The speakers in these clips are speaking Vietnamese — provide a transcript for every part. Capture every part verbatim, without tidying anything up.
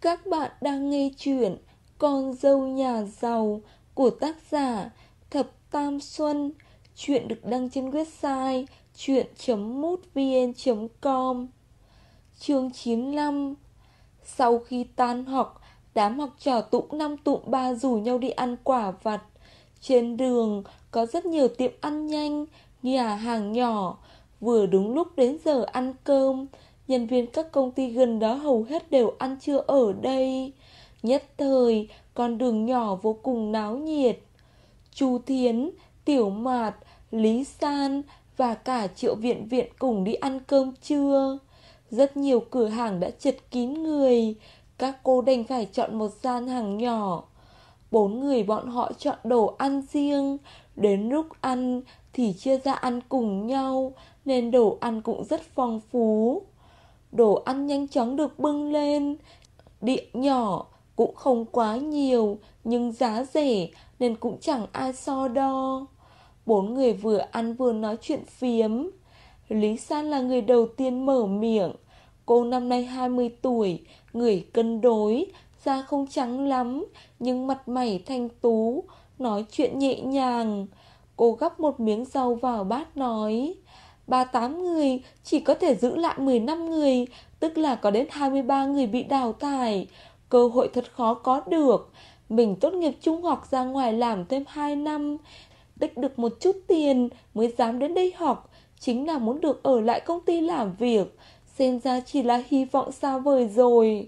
Các bạn đang nghe chuyện Con dâu nhà giàu của tác giả Thập Tam Xuân. Chuyện được đăng trên website chuyện chấm mútvn chấm com. Chương chín mươi lăm. Sau khi tan học, đám học trò tụm năm tụm ba rủ nhau đi ăn quả vặt. Trên đường có rất nhiều tiệm ăn nhanh, nhà hàng nhỏ. Vừa đúng lúc đến giờ ăn cơm, nhân viên các công ty gần đó hầu hết đều ăn trưa ở đây. Nhất thời, con đường nhỏ vô cùng náo nhiệt. Chu Thiến, Tiểu Mạt, Lý San và cả Triệu Viện Viện cùng đi ăn cơm trưa. Rất nhiều cửa hàng đã chật kín người, các cô đành phải chọn một gian hàng nhỏ. Bốn người bọn họ chọn đồ ăn riêng. Đến lúc ăn thì chia ra ăn cùng nhau, nên đồ ăn cũng rất phong phú. Đồ ăn nhanh chóng được bưng lên. Đĩa nhỏ cũng không quá nhiều, nhưng giá rẻ nên cũng chẳng ai so đo. Bốn người vừa ăn vừa nói chuyện phiếm. Lý San là người đầu tiên mở miệng. Cô năm nay hai mươi tuổi, người cân đối, da không trắng lắm, nhưng mặt mày thanh tú, nói chuyện nhẹ nhàng. Cô gắp một miếng rau vào bát nói: ba mươi tám người, chỉ có thể giữ lại mười lăm người, tức là có đến hai mươi ba người bị đào thải. Cơ hội thật khó có được. Mình tốt nghiệp trung học ra ngoài làm thêm hai năm, tích được một chút tiền mới dám đến đây học, chính là muốn được ở lại công ty làm việc. Xem ra chỉ là hy vọng xa vời rồi.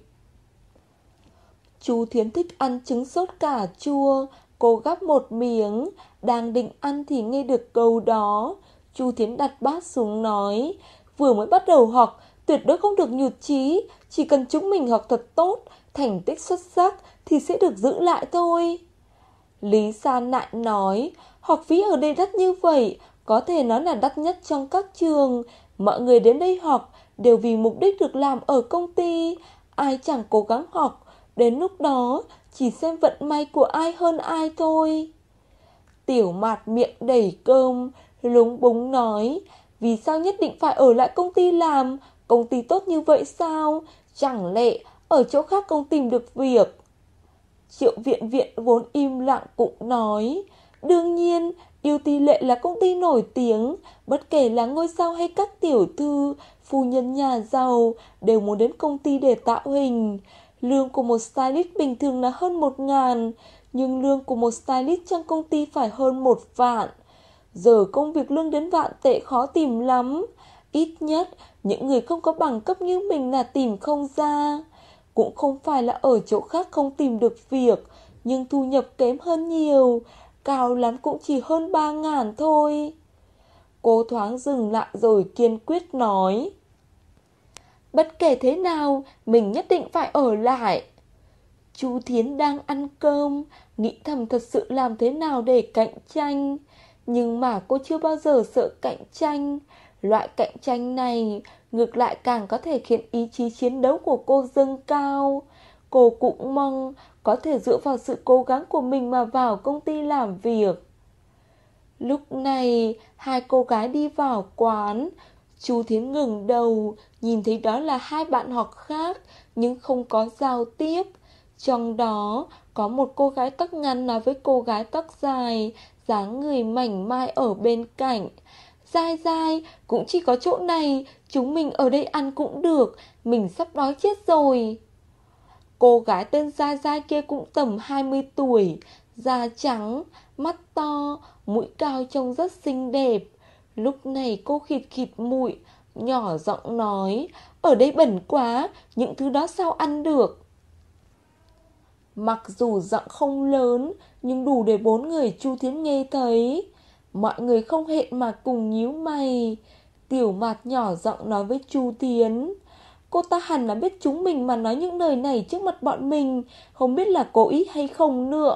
Chu Thiến thích ăn trứng sốt cà chua. Cô gắp một miếng, đang định ăn thì nghe được câu đó. Chu Thiến đặt bát xuống nói: vừa mới bắt đầu học, tuyệt đối không được nhụt chí. Chỉ cần chúng mình học thật tốt, thành tích xuất sắc thì sẽ được giữ lại thôi. Lý San lại nói: học phí ở đây đắt như vậy, có thể nói là đắt nhất trong các trường. Mọi người đến đây học đều vì mục đích được làm ở công ty. Ai chẳng cố gắng học, đến lúc đó chỉ xem vận may của ai hơn ai thôi. Tiểu Mạt miệng đầy cơm, lúng búng nói: vì sao nhất định phải ở lại công ty làm? Công ty tốt như vậy sao? Chẳng lẽ ở chỗ khác không tìm được việc? Triệu Viện Viện vốn im lặng cũng nói: đương nhiên, Yêu Tỷ Lệ là công ty nổi tiếng, bất kể là ngôi sao hay các tiểu thư, phu nhân nhà giàu đều muốn đến công ty để tạo hình. Lương của một stylist bình thường là hơn một ngàn, nhưng lương của một stylist trong công ty phải hơn một vạn. Giờ công việc lương đến vạn tệ khó tìm lắm. Ít nhất, những người không có bằng cấp như mình là tìm không ra. Cũng không phải là ở chỗ khác không tìm được việc, nhưng thu nhập kém hơn nhiều, cao lắm cũng chỉ hơn ba ngàn thôi. Cô thoáng dừng lại rồi kiên quyết nói: bất kể thế nào, mình nhất định phải ở lại. Chu Thiến đang ăn cơm, nghĩ thầm thật sự làm thế nào để cạnh tranh. Nhưng mà cô chưa bao giờ sợ cạnh tranh. Loại cạnh tranh này ngược lại càng có thể khiến ý chí chiến đấu của cô dâng cao. Cô cũng mong có thể dựa vào sự cố gắng của mình mà vào công ty làm việc. Lúc này, hai cô gái đi vào quán. Chu Thiến ngừng đầu, nhìn thấy đó là hai bạn học khác, nhưng không có giao tiếp. Trong đó, có một cô gái tóc ngắn nói với cô gái tóc dài, dáng người mảnh mai ở bên cạnh: Dai Dai, cũng chỉ có chỗ này, chúng mình ở đây ăn cũng được, mình sắp đói chết rồi. Cô gái tên Dai Dai kia cũng tầm hai mươi tuổi, da trắng, mắt to, mũi cao trông rất xinh đẹp. Lúc này cô khịt khịt mũi, nhỏ giọng nói: ở đây bẩn quá, những thứ đó sao ăn được. Mặc dù giọng không lớn, nhưng đủ để bốn người Chu Thiến nghe thấy. Mọi người không hẹn mà cùng nhíu mày. Tiểu Mạt nhỏ giọng nói với Chu Thiến: cô ta hẳn là biết chúng mình mà nói những lời này trước mặt bọn mình, không biết là cố ý hay không nữa.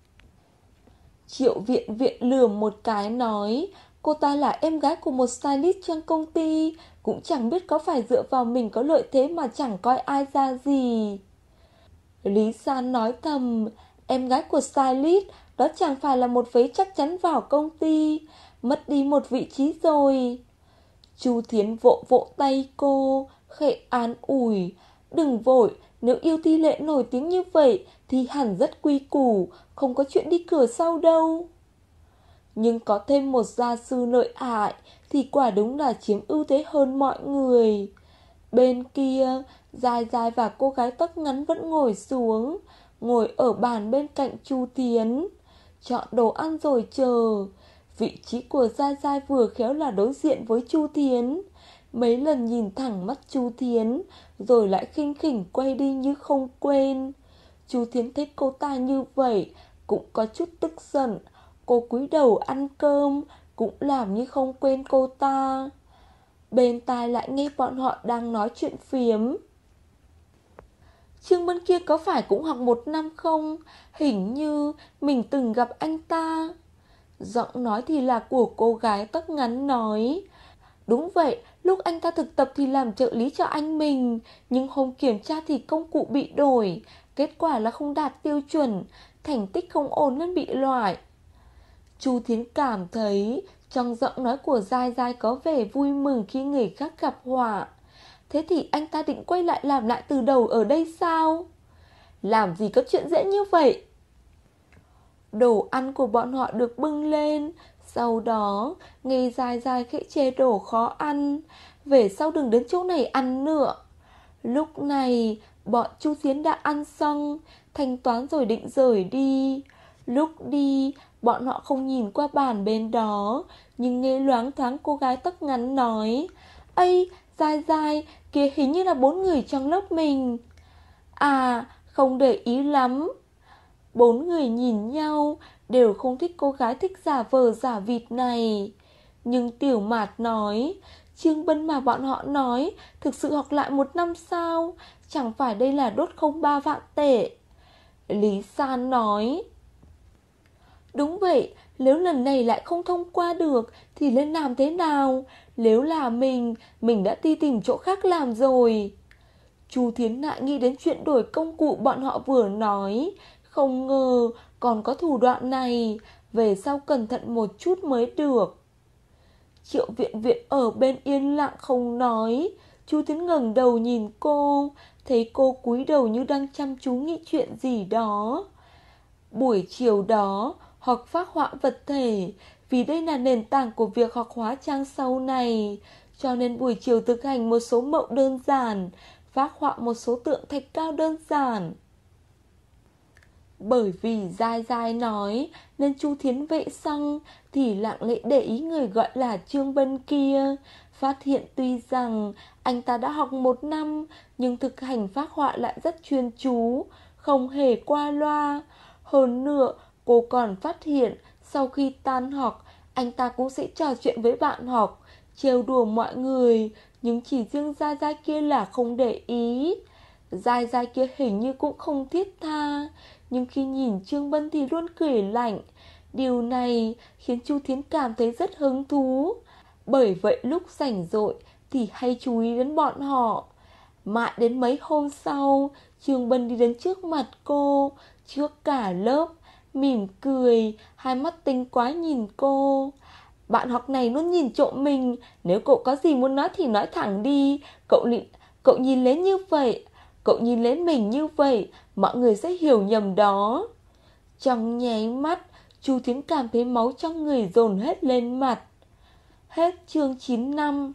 Triệu Viện Viện lườm một cái nói: cô ta là em gái của một stylist trong công ty, cũng chẳng biết có phải dựa vào mình có lợi thế mà chẳng coi ai ra gì. Lý San nói thầm: em gái của stylist, đó chẳng phải là một vế chắc chắn vào công ty, mất đi một vị trí rồi. Chu Thiến vỗ vỗ tay cô, khẽ an ủi: đừng vội, Nếu yêu thi lệ nổi tiếng như vậy thì hẳn rất quy củ, không có chuyện đi cửa sau đâu. Nhưng có thêm một gia sư lợi hại thì quả đúng là chiếm ưu thế hơn mọi người. Bên kia, Dài Dài và cô gái tóc ngắn vẫn ngồi xuống, ngồi ở bàn bên cạnh Chu Thiến, chọn đồ ăn rồi chờ. Vị trí của Dài Dài vừa khéo là đối diện với Chu Thiến. Mấy lần nhìn thẳng mắt Chu Thiến, rồi lại khinh khỉnh quay đi như không quên. Chu Thiến thấy cô ta như vậy, cũng có chút tức giận. Cô cúi đầu ăn cơm, cũng làm như không quên cô ta. Bên tai lại nghe bọn họ đang nói chuyện phiếm. Trương Bân kia có phải cũng học một năm không? Hình như mình từng gặp anh ta. Giọng nói thì là của cô gái tóc ngắn nói. Đúng vậy, lúc anh ta thực tập thì làm trợ lý cho anh mình, nhưng hôm kiểm tra thì công cụ bị đổi, kết quả là không đạt tiêu chuẩn, thành tích không ổn nên bị loại. Chu Thiến cảm thấy trong giọng nói của Giai Giai có vẻ vui mừng khi người khác gặp họa. Thế thì anh ta định quay lại làm lại từ đầu ở đây sao? Làm gì có chuyện dễ như vậy? Đồ ăn của bọn họ được bưng lên. Sau đó nghe Giai Giai khẽ chê đồ khó ăn. Về sau đừng đến chỗ này ăn nữa. Lúc này bọn Chu Thiến đã ăn xong, thanh toán rồi định rời đi. Lúc đi bọn họ không nhìn qua bàn bên đó, nhưng nghe loáng thoáng cô gái tóc ngắn nói: "Ây, Giai Giai, kia hình như là bốn người trong lớp mình." À, không để ý lắm. Bốn người nhìn nhau, đều không thích cô gái thích giả vờ giả vịt này. Nhưng Tiểu Mạt nói: Trương Bân mà bọn họ nói thực sự học lại một năm sao? Chẳng phải đây là đốt không ba vạn tệ. Lý San nói: Đúng vậy, nếu lần này lại không thông qua được thì nên làm thế nào? Nếu là mình, mình đã đi tìm chỗ khác làm rồi. Chu Thiến lại nghĩ đến chuyện đổi công cụ bọn họ vừa nói. Không ngờ còn có thủ đoạn này. Về sau cẩn thận một chút mới được. Triệu Viện Viện ở bên yên lặng không nói. Chu Thiến ngẩng đầu nhìn cô, thấy cô cúi đầu như đang chăm chú nghĩ chuyện gì đó. Buổi chiều đó học phác họa vật thể, vì đây là nền tảng của việc học hóa trang sau này, cho nên buổi chiều thực hành một số mẫu đơn giản, phác họa một số tượng thạch cao đơn giản. Bởi vì Giai Giai nói nên Chu Thiến vệ xong thì lặng lẽ để ý người gọi là Trương Bân kia. Phát hiện tuy rằng anh ta đã học một năm, nhưng thực hành phác họa lại rất chuyên chú, không hề qua loa. Hơn nữa cô còn phát hiện sau khi tan học, anh ta cũng sẽ trò chuyện với bạn học, trêu đùa mọi người. Nhưng chỉ riêng Giai Giai kia là không để ý. Giai Giai kia hình như cũng không thiết tha, nhưng khi nhìn Trương Bân thì luôn cười lạnh. Điều này khiến Chu Thiến cảm thấy rất hứng thú. Bởi vậy lúc rảnh rỗi thì hay chú ý đến bọn họ. Mãi đến mấy hôm sau, Trương Bân đi đến trước mặt cô, trước cả lớp, mỉm cười, hai mắt tinh quá nhìn cô. Bạn học này luôn nhìn trộm mình, nếu cậu có gì muốn nói thì nói thẳng đi. Cậu, cậu nhìn lên như vậy, cậu nhìn lên mình như vậy, mọi người sẽ hiểu nhầm đó. Trong nháy mắt, Chu Thiến cảm thấy máu trong người dồn hết lên mặt. Hết chương chín mươi lăm.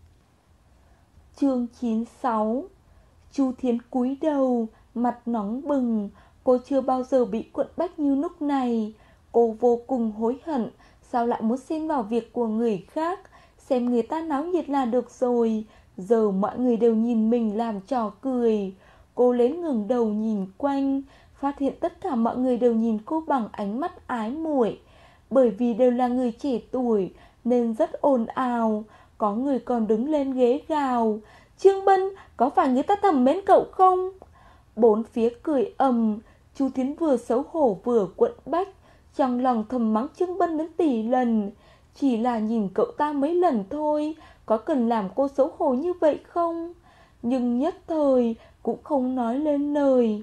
Chương chín mươi sáu. Chu Thiến cúi đầu, mặt nóng bừng. Cô chưa bao giờ bị quận bách như lúc này. Cô vô cùng hối hận. Sao lại muốn xen vào việc của người khác? Xem người ta náo nhiệt là được rồi. Giờ mọi người đều nhìn mình làm trò cười. Cô lén ngẩng đầu nhìn quanh, phát hiện tất cả mọi người đều nhìn cô bằng ánh mắt ái muội. Bởi vì đều là người trẻ tuổi nên rất ồn ào. Có người còn đứng lên ghế gào: Trương Bân, có phải người ta thầm mến cậu không? Bốn phía cười ầm. Chu Thiến vừa xấu hổ vừa quẫn bách, trong lòng thầm mắng Trương Bân đến tỷ lần. Chỉ là nhìn cậu ta mấy lần thôi, có cần làm cô xấu hổ như vậy không? Nhưng nhất thời cũng không nói lên lời.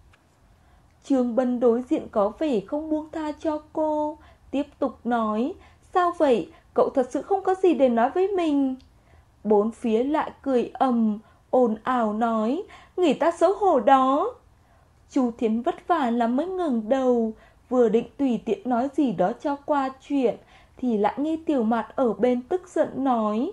Trương Bân đối diện có vẻ không buông tha cho cô, tiếp tục nói: Sao vậy, cậu thật sự không có gì để nói với mình? Bốn phía lại cười ầm, ồn ào nói: người ta xấu hổ đó. Chu Thiến vất vả lắm mới ngẩng đầu, vừa định tùy tiện nói gì đó cho qua chuyện, thì lại nghe Tiểu Mạt ở bên tức giận nói: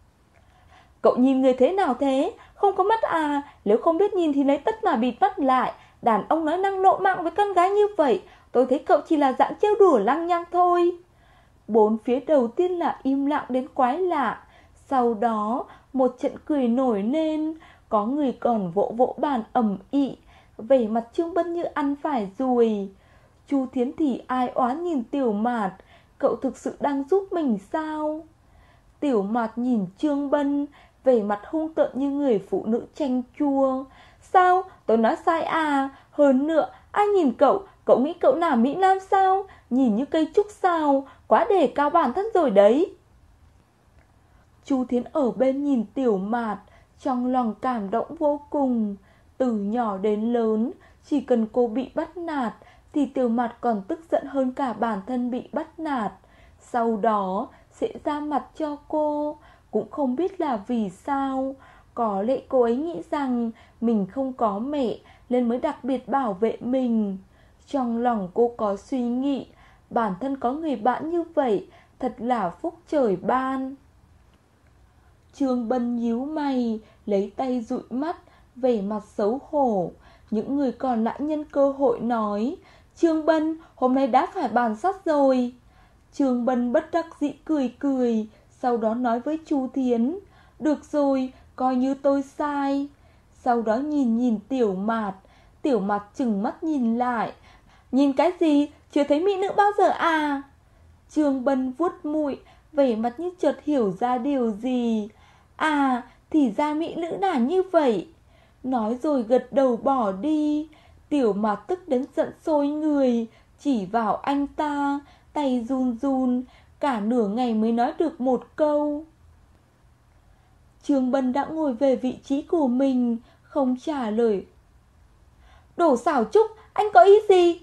Cậu nhìn người thế nào thế? Không có mắt à? Nếu không biết nhìn thì lấy tất mà bịt mắt lại. Đàn ông nói năng nộ mạng với con gái như vậy, tôi thấy cậu chỉ là dạng trêu đùa lăng nhăng thôi. Bốn phía đầu tiên là im lặng đến quái lạ. Sau đó một trận cười nổi lên. Có người còn vỗ vỗ bàn ầm ĩ, vẻ mặt Trương Bân như ăn phải ruồi. Chu Thiến thì ai oán nhìn Tiểu Mạt, cậu thực sự đang giúp mình sao? Tiểu Mạt nhìn Trương Bân, vẻ mặt hung tợn như người phụ nữ chanh chua. Sao? Tôi nói sai à? Hơn nữa, ai nhìn cậu? Cậu nghĩ cậu nào Mỹ Nam sao? Nhìn như cây trúc sao? Quá đề cao bản thân rồi đấy. Chu Thiến ở bên nhìn Tiểu Mạt, trong lòng cảm động vô cùng. Từ nhỏ đến lớn, chỉ cần cô bị bắt nạt thì Tiểu Mạt còn tức giận hơn cả bản thân bị bắt nạt. Sau đó sẽ ra mặt cho cô, cũng không biết là vì sao. Có lẽ cô ấy nghĩ rằng mình không có mẹ nên mới đặc biệt bảo vệ mình. Trong lòng cô có suy nghĩ, bản thân có người bạn như vậy thật là phúc trời ban. Trương Bân nhíu mày, lấy tay dụi mắt, vẻ mặt xấu hổ. Những người còn lại nhân cơ hội nói: Trương Bân, hôm nay đã phải bàn sát rồi. Trương Bân bất đắc dĩ cười cười, sau đó nói với Chu Thiến: Được rồi, coi như tôi sai. Sau đó nhìn nhìn Tiểu Mạt. Tiểu Mạt trừng mắt nhìn lại: Nhìn cái gì? Chưa thấy mỹ nữ bao giờ à? Trương Bân vuốt mũi, vẻ mặt như chợt hiểu ra điều gì. À, thì ra mỹ nữ là như vậy. Nói rồi gật đầu bỏ đi. Tiểu Mạt tức đến giận sôi người, chỉ vào anh ta, tay run run, cả nửa ngày mới nói được một câu. Trương Bân đã ngồi về vị trí của mình, không trả lời. Đồ xảo trúc, anh có ý gì?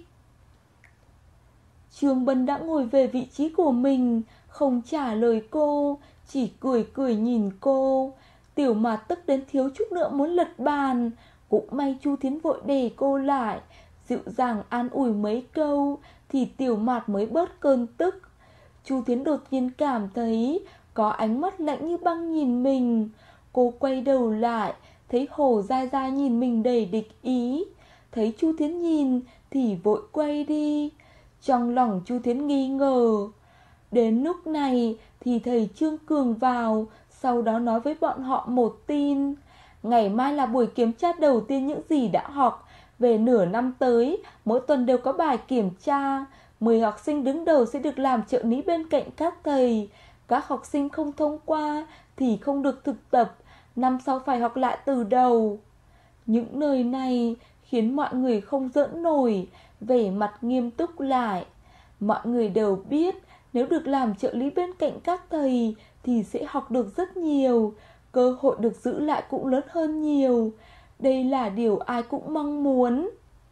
Trương Bân đã ngồi về vị trí của mình, không trả lời cô, chỉ cười cười nhìn cô. Tiểu Mạt tức đến thiếu chút nữa muốn lật bàn. Cũng may Chu Thiến vội đè cô lại, dịu dàng an ủi mấy câu, thì Tiểu Mạt mới bớt cơn tức. Chu Thiến đột nhiên cảm thấy có ánh mắt lạnh như băng nhìn mình. Cô quay đầu lại, thấy Hồ Gia Gia nhìn mình đầy địch ý. Thấy Chu Thiến nhìn thì vội quay đi. Trong lòng Chu Thiến nghi ngờ. Đến lúc này thì thầy Trương Cường vào, sau đó nói với bọn họ một tin. Ngày mai là buổi kiểm tra đầu tiên những gì đã học. Về nửa năm tới, mỗi tuần đều có bài kiểm tra. Mười học sinh đứng đầu sẽ được làm trợ lý bên cạnh các thầy. Các học sinh không thông qua thì không được thực tập. Năm sau phải học lại từ đầu. Những lời này khiến mọi người không giỡn nổi, vẻ mặt nghiêm túc lại. Mọi người đều biết nếu được làm trợ lý bên cạnh các thầy thì sẽ học được rất nhiều, cơ hội được giữ lại cũng lớn hơn nhiều. Đây là điều ai cũng mong muốn.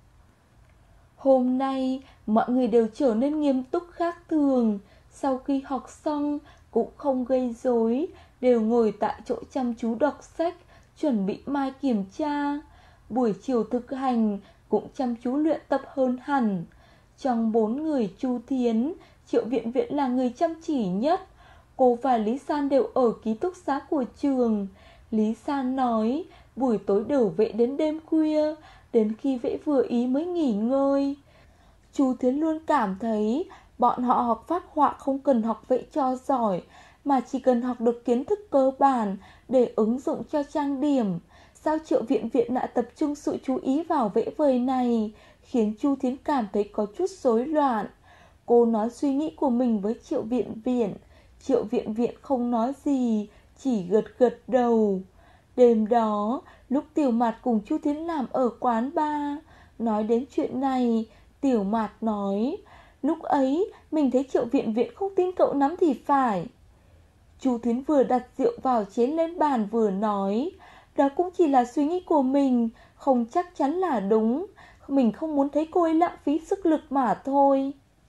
Hôm nay mọi người đều trở nên nghiêm túc khác thường. Sau khi học xong cũng không gây rối, đều ngồi tại chỗ chăm chú đọc sách, chuẩn bị mai kiểm tra. Buổi chiều thực hành cũng chăm chú luyện tập hơn hẳn. Trong bốn người, Chu Thiến, Triệu Viện Viện là người chăm chỉ nhất. Cô và Lý San đều ở ký túc xá của trường. Lý San nói buổi tối đều vẽ đến đêm khuya, đến khi vẽ vừa ý mới nghỉ ngơi. Chu Thiến luôn cảm thấy bọn họ học phác họa không cần học vẽ cho giỏi, mà chỉ cần học được kiến thức cơ bản để ứng dụng cho trang điểm. Sao Triệu Viện Viện lại tập trung sự chú ý vào vẽ vời này, khiến Chu Thiến cảm thấy có chút rối loạn. Cô nói suy nghĩ của mình với Triệu Viện Viện. Triệu Viện Viện không nói gì, chỉ gật gật đầu. Đêm đó, lúc Tiểu Mạt cùng Chu Thiến làm ở quán bar, nói đến chuyện này, Tiểu Mạt nói, lúc ấy mình thấy Triệu Viện Viện không tin cậu lắm thì phải. Chu Thiến vừa đặt rượu vào chén lên bàn vừa nói, đó cũng chỉ là suy nghĩ của mình, không chắc chắn là đúng. Mình không muốn thấy cô ấy lãng phí sức lực mà thôi.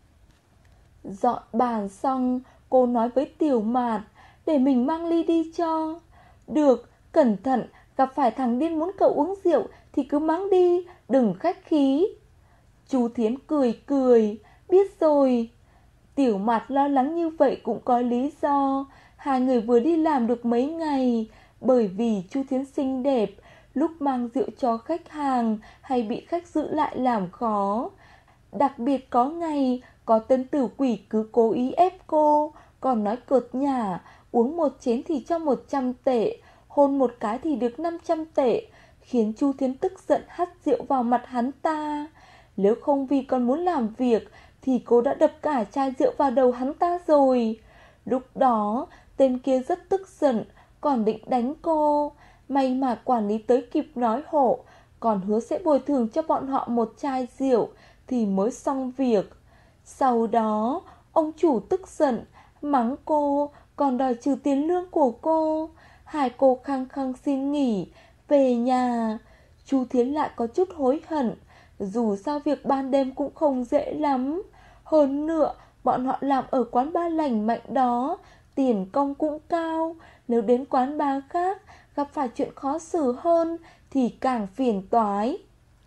Dọn bàn xong, cô nói với Tiểu Mạt, để mình mang ly đi cho. Được, cẩn thận, gặp phải thằng điên muốn cậu uống rượu thì cứ mắng đi, đừng khách khí. Chu Thiến cười cười, biết rồi. Tiểu Mạt lo lắng như vậy cũng có lý do. Hai người vừa đi làm được mấy ngày, bởi vì Chu Thiến xinh đẹp, lúc mang rượu cho khách hàng hay bị khách giữ lại làm khó. Đặc biệt có ngày, có tên tử quỷ cứ cố ý ép cô, còn nói cợt nhả, uống một chén thì cho một trăm tệ, hôn một cái thì được năm trăm tệ, khiến Chu Thiến tức giận hắt rượu vào mặt hắn ta. Nếu không vì còn muốn làm việc thì cô đã đập cả chai rượu vào đầu hắn ta rồi. Lúc đó tên kia rất tức giận, còn định đánh cô. May mà quản lý tới kịp nói hộ, còn hứa sẽ bồi thường cho bọn họ một chai rượu thì mới xong việc. Sau đó ông chủ tức giận, mắng cô, còn đòi trừ tiền lương của cô. Hai cô khăng khăng xin nghỉ, về nhà. Chu Thiến lại có chút hối hận, dù sao việc ban đêm cũng không dễ lắm. Hơn nữa, bọn họ làm ở quán bar lành mạnh đó, tiền công cũng cao. Nếu đến quán bar khác gặp phải chuyện khó xử hơn thì càng phiền toái.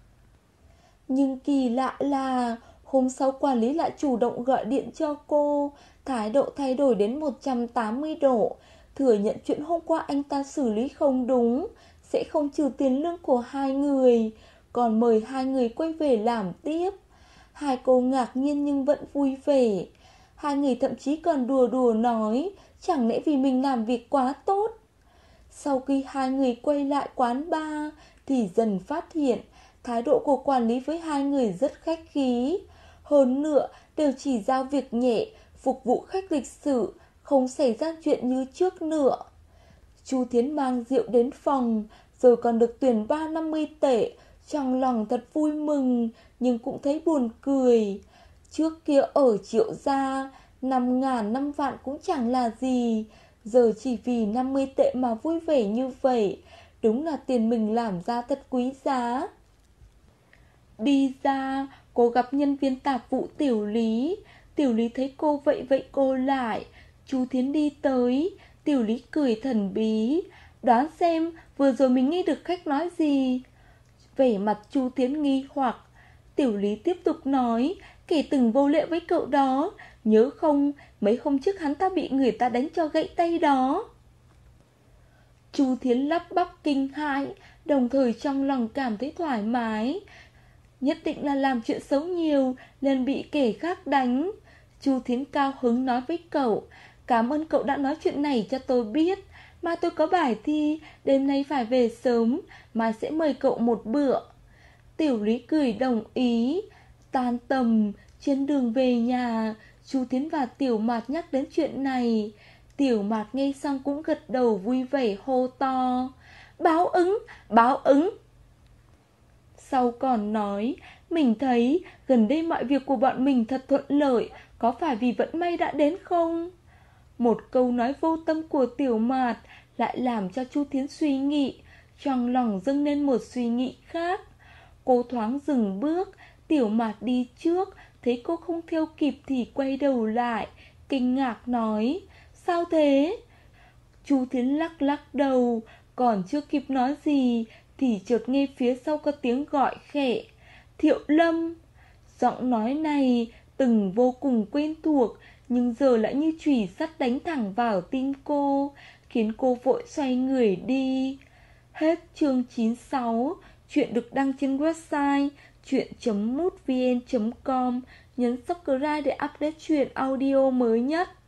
Nhưng kỳ lạ là hôm sau quản lý lại chủ động gọi điện cho cô, thái độ thay đổi đến một trăm tám mươi độ, thừa nhận chuyện hôm qua anh ta xử lý không đúng, sẽ không trừ tiền lương của hai người, còn mời hai người quay về làm tiếp. Hai cô ngạc nhiên nhưng vẫn vui vẻ. Hai người thậm chí còn đùa đùa nói, chẳng lẽ vì mình làm việc quá tốt. Sau khi hai người quay lại quán bar thì dần phát hiện thái độ của quản lý với hai người rất khách khí. Hơn nữa đều chỉ giao việc nhẹ, phục vụ khách lịch sự, không xảy ra chuyện như trước nữa. Chu Thiến mang rượu đến phòng, rồi còn được tuyển ba năm mươi tệ, trong lòng thật vui mừng, nhưng cũng thấy buồn cười. Trước kia ở Triệu gia, năm ngàn năm vạn cũng chẳng là gì, giờ chỉ vì năm mươi tệ mà vui vẻ như vậy, đúng là tiền mình làm ra thật quý giá. Đi ra, cô gặp nhân viên tạp vụ Tiểu Lý. Tiểu Lý thấy cô vậy vậy cô lại. Chu Thiến đi tới, Tiểu Lý cười thần bí, đoán xem vừa rồi mình nghe được khách nói gì. Vẻ mặt Chu Thiến nghi hoặc. Tiểu Lý tiếp tục nói, kẻ từng vô lễ với cậu đó, nhớ không, mấy hôm trước hắn ta bị người ta đánh cho gãy tay đó. Chu Thiến lắp bắp kinh hãi, đồng thời trong lòng cảm thấy thoải mái. Nhất định là làm chuyện xấu nhiều nên bị kẻ khác đánh. Chu Thiến cao hứng nói với cậu, cảm ơn cậu đã nói chuyện này cho tôi biết. Mai tôi có bài thi, đêm nay phải về sớm, mai sẽ mời cậu một bữa. Tiểu Lý cười đồng ý. Tan tầm, trên đường về nhà, Chu Thiến và Tiểu Mạt nhắc đến chuyện này. Tiểu Mạt nghe xong cũng gật đầu vui vẻ hô to, báo ứng, báo ứng. Sau còn nói, mình thấy gần đây mọi việc của bọn mình thật thuận lợi, có phải vì vận may đã đến không? Một câu nói vô tâm của Tiểu Mạt lại làm cho Chu Thiến suy nghĩ, trong lòng dâng lên một suy nghĩ khác. Cô thoáng dừng bước, Tiểu Mạt đi trước, thấy cô không theo kịp thì quay đầu lại, kinh ngạc nói, sao thế? Chu Thiến lắc lắc đầu, còn chưa kịp nói gì thì chợt nghe phía sau có tiếng gọi khẽ, Thiệu Lâm. Giọng nói này từng vô cùng quen thuộc, nhưng giờ lại như chùy sắt đánh thẳng vào tim cô, khiến cô vội xoay người đi. Hết chương chín mươi sáu. Chuyện được đăng trên website chuyện chấm mútvn chấm com. Nhấn subscribe để update chuyện audio mới nhất.